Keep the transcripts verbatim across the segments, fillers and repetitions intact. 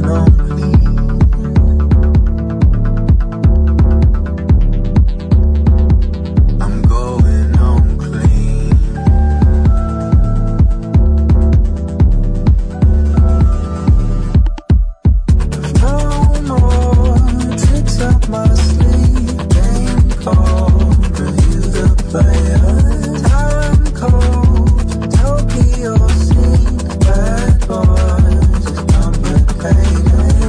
Tokyo scene, bad boys, complicated.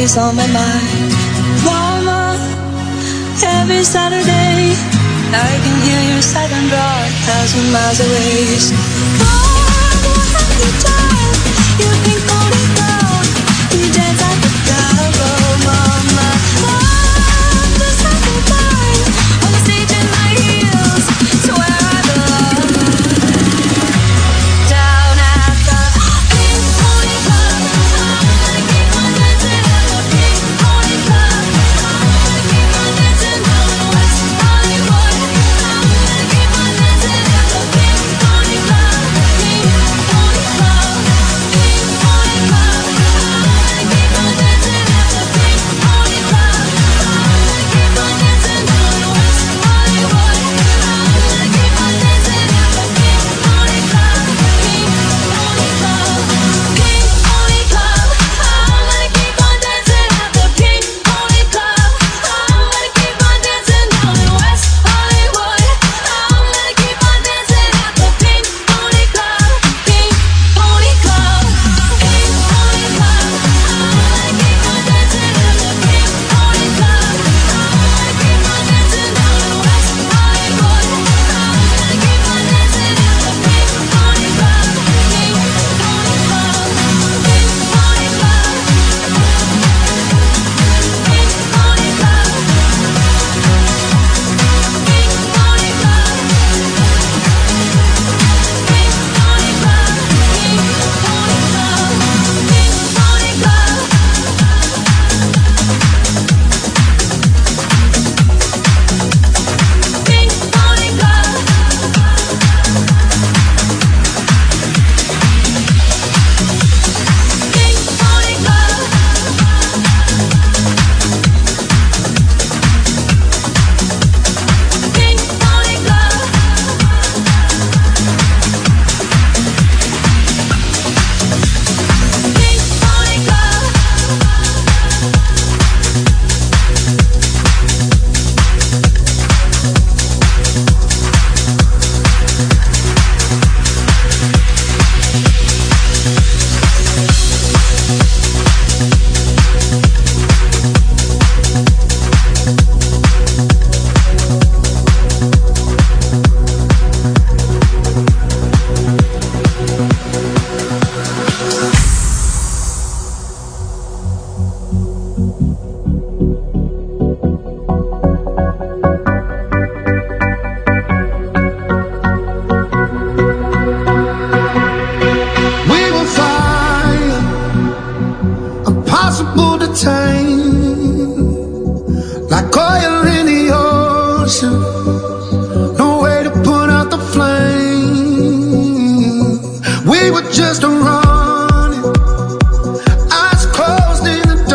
always on my mind. Mama, every Saturday I can hear your silent roar a thousand miles away. So, Mama, every time you think holy God, we dance like the devil. Mama, I'm just every time on the stage in my heels, so where I belong. Down at the Pink Pony Club, I'm gonna keep on dancing at the Pink Pony Club. I'm gonna keep on dancing down in West Hollywood. I'm gonna keep on dancing at the Pink Pony Club. Pink Pony Club, Pink Pony Club. I'm gonna keep on dancing at the Pink Pony Club. I'm gonna keep on dancing down in West Hollywood. I'm gonna keep on dancing at the Pink Pony Club. Pink Pony Club, Pink Pony Club. I'm gonna keep on dancing at the Pink Pony Club. I'm gonna keep on dancing down in West Hollywood. I'm gonna keep on dancing at the Pink Pony Club. Pink Pony Club, Pink Pony Club. I'm gonna keep on dancing at the Pink Pony Club. I'm gonna keep on dancing down in West Hollywood. I'm gonna keep on dancing at the Pink Pony Club. Pink Pony Club, Pink Pony Club. Pink Pony Club, Pink Pony Club. Pink Pony Club, Pink Pony Club, Pink Pony Club. Pink Pony Club. Pink Pony Club. Pink Pony Club. Pink Pony Club. We will fire, impossible to tame, like oil in the ocean. No way to put out the flame. We were just running, eyes closed in the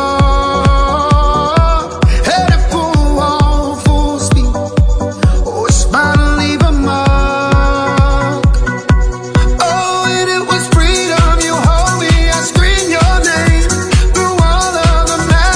dark, headed for a wall, full speed. Oh, it's bound to leave a mark. Oh, and it was freedom. You hold me, I scream your name through all of the madness.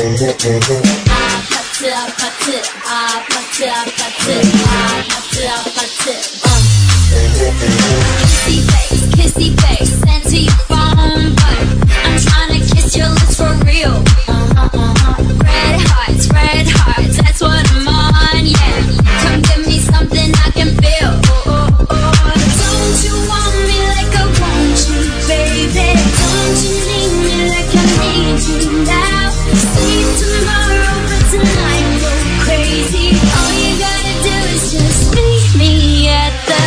Kissy face, kissy face, send to your phone, but I'm trying to kiss your lips for real. Uh-huh, uh-huh. Red hearts, red hearts, that's what I'm on, yeah. Come give me something I can feel. Oh, oh, oh. Don't you want me like I want you, baby? Don't you need me like I need you now? Sleep tomorrow, but tonight go crazy. All you gotta do is just meet me at the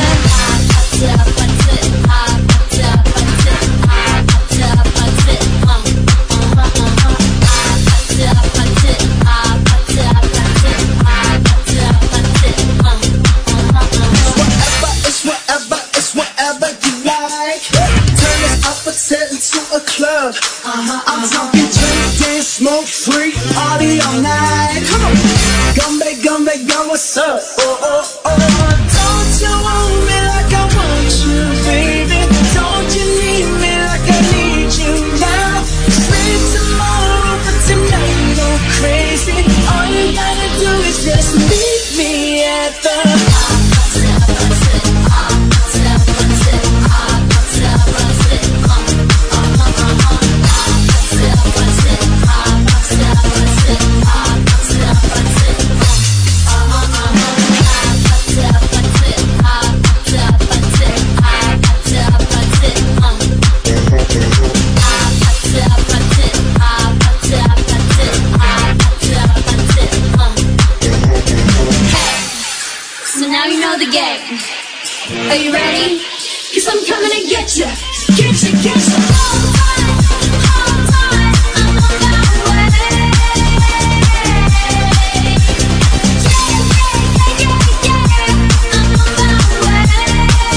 into a club. Uh-huh, I'm uh-huh. talking drink, dance, smoke, free, party all night. Come on, Gumbe, Gumbe, yo, what's up? Oh, oh, oh. Don't you want me like I want you, baby? Don't you need me like I need you now? Sleep tomorrow, but tonight go crazy. All you gotta do is just meet me at the the game. Are you ready? Cause I'm coming to get you. Get you, get you. Hold tight, hold tight, I'm on my way. Yeah, yeah, yeah, yeah, yeah, I'm on my way.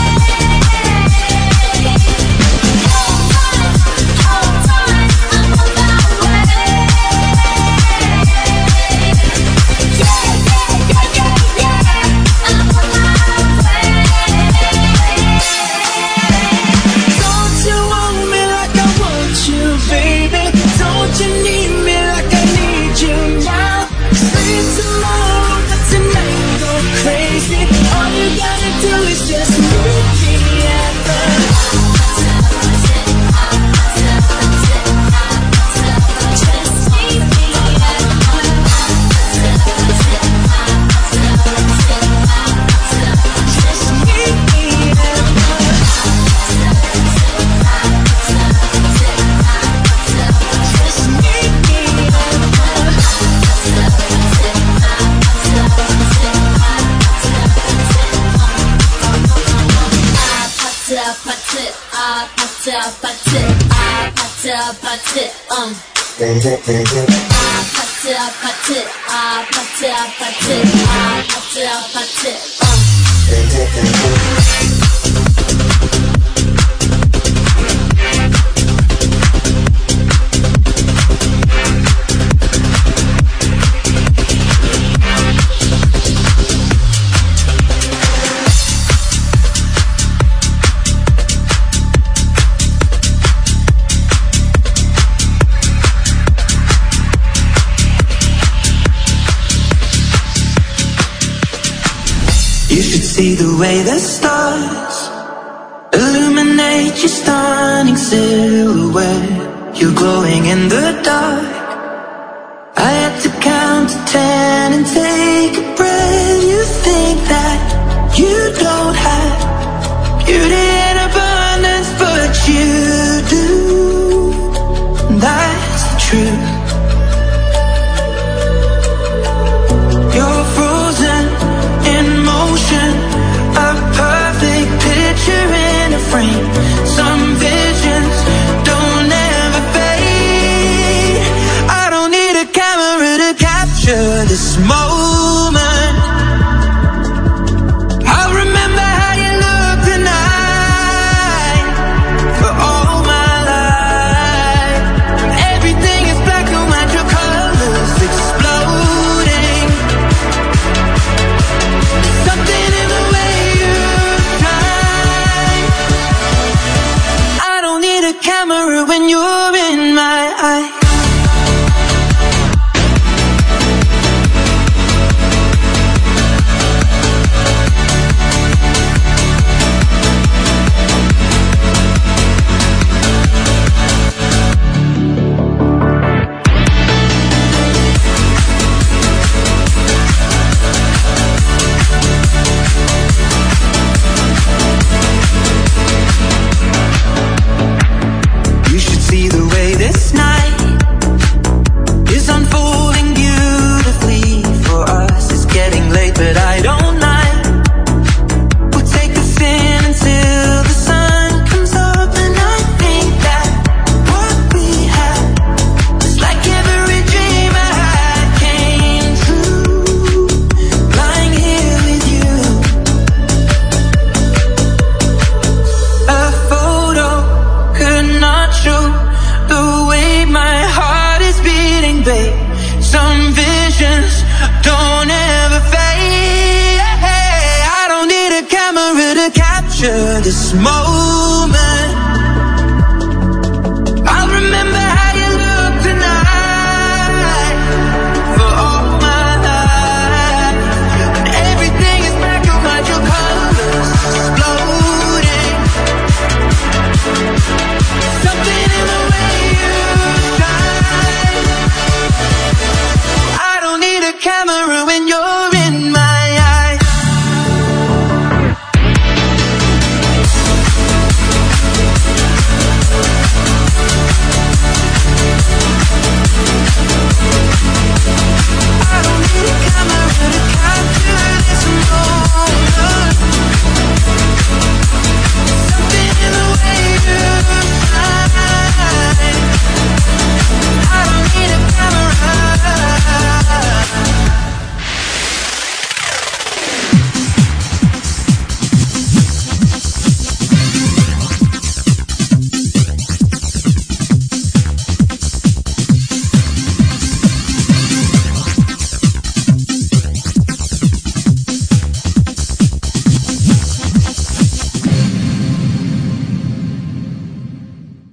Hold tight, hold tight, I'm on my way. Yeah, yeah, yeah, yeah, yeah, I'm on my way. Um. I pat it, I pat it, I pat it, I pat it, I pat it, I pat it, um. See the way the stars illuminate your stunning silhouette. You're glowing in the dark. I had to count to ten and take a breath. You think that you don't have beauty in abundance, but you do. That's the truth. You're frozen in motion. A perfect picture in a frame. Some visions don't ever fade. I don't need a camera to capture this moment. I'll remember how you look tonight for all my life. Everything is black and white, your colors exploding. Something in the way camera when you're in my eye. under the smoke.